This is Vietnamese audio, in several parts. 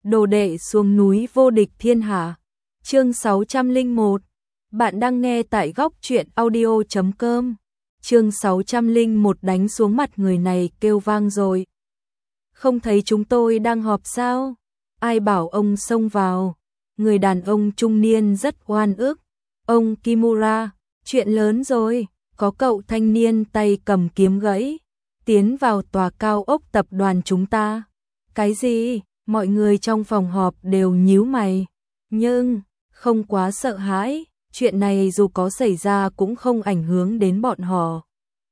Đồ đệ xuống núi vô địch thiên hạ. Chương 601. Bạn đang nghe tại góc truyện audio.com. Chương 601 đánh xuống mặt người này kêu vang rồi. Không thấy chúng tôi đang họp sao? Ai bảo ông xông vào? Người đàn ông trung niên rất oan ức. Ông Kimura, chuyện lớn rồi. Có cậu thanh niên tay cầm kiếm gãy tiến vào tòa cao ốc tập đoàn chúng ta. Cái gì? Mọi người trong phòng họp đều nhíu mày, nhưng không quá sợ hãi, chuyện này dù có xảy ra cũng không ảnh hưởng đến bọn họ.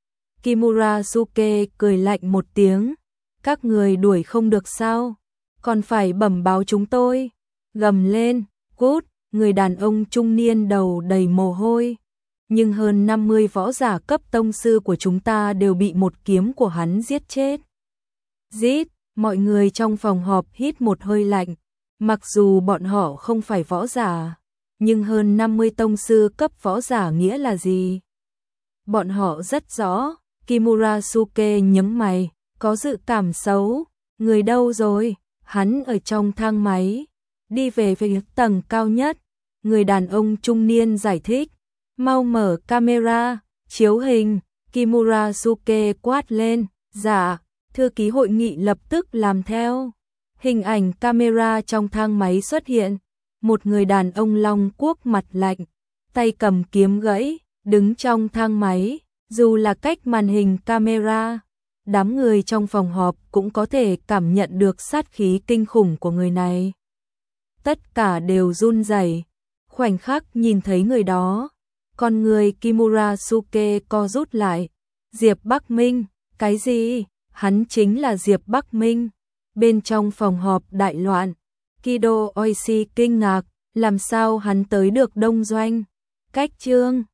Kimurasuke cười lạnh một tiếng, các người đuổi không được sao? Còn phải bẩm báo chúng tôi. Gầm lên, cút, người đàn ông trung niên đầu đầy mồ hôi. Nhưng hơn 50 võ giả cấp tông sư của chúng ta đều bị một kiếm của hắn giết chết. Giết! Mọi người trong phòng họp hít một hơi lạnh, mặc dù bọn họ không phải võ giả, nhưng hơn 50 tông sư cấp võ giả nghĩa là gì? Bọn họ rất rõ. Kimurasuke nhướng mày, có dự cảm xấu. Người đâu rồi? Hắn ở trong thang máy, đi về phía tầng cao nhất. Người đàn ông trung niên giải thích, mau mở camera, chiếu hình. Kimurasuke quát lên, dạ. Thư ký hội nghị lập tức làm theo. Hình ảnh camera trong thang máy xuất hiện. Một người đàn ông long quốc mặt lạnh, tay cầm kiếm gãy, đứng trong thang máy. Dù là cách màn hình camera, đám người trong phòng họp cũng có thể cảm nhận được sát khí kinh khủng của người này. Tất cả đều run rẩy. Khoảnh khắc nhìn thấy người đó, con người Kimurasuke co rút lại. Diệp Bắc Minh, cái gì? Hắn chính là Diệp Bắc Minh. Bên trong phòng họp đại loạn, Kido Oishi kinh ngạc, làm sao hắn tới được Đông Doanh? Cách Trương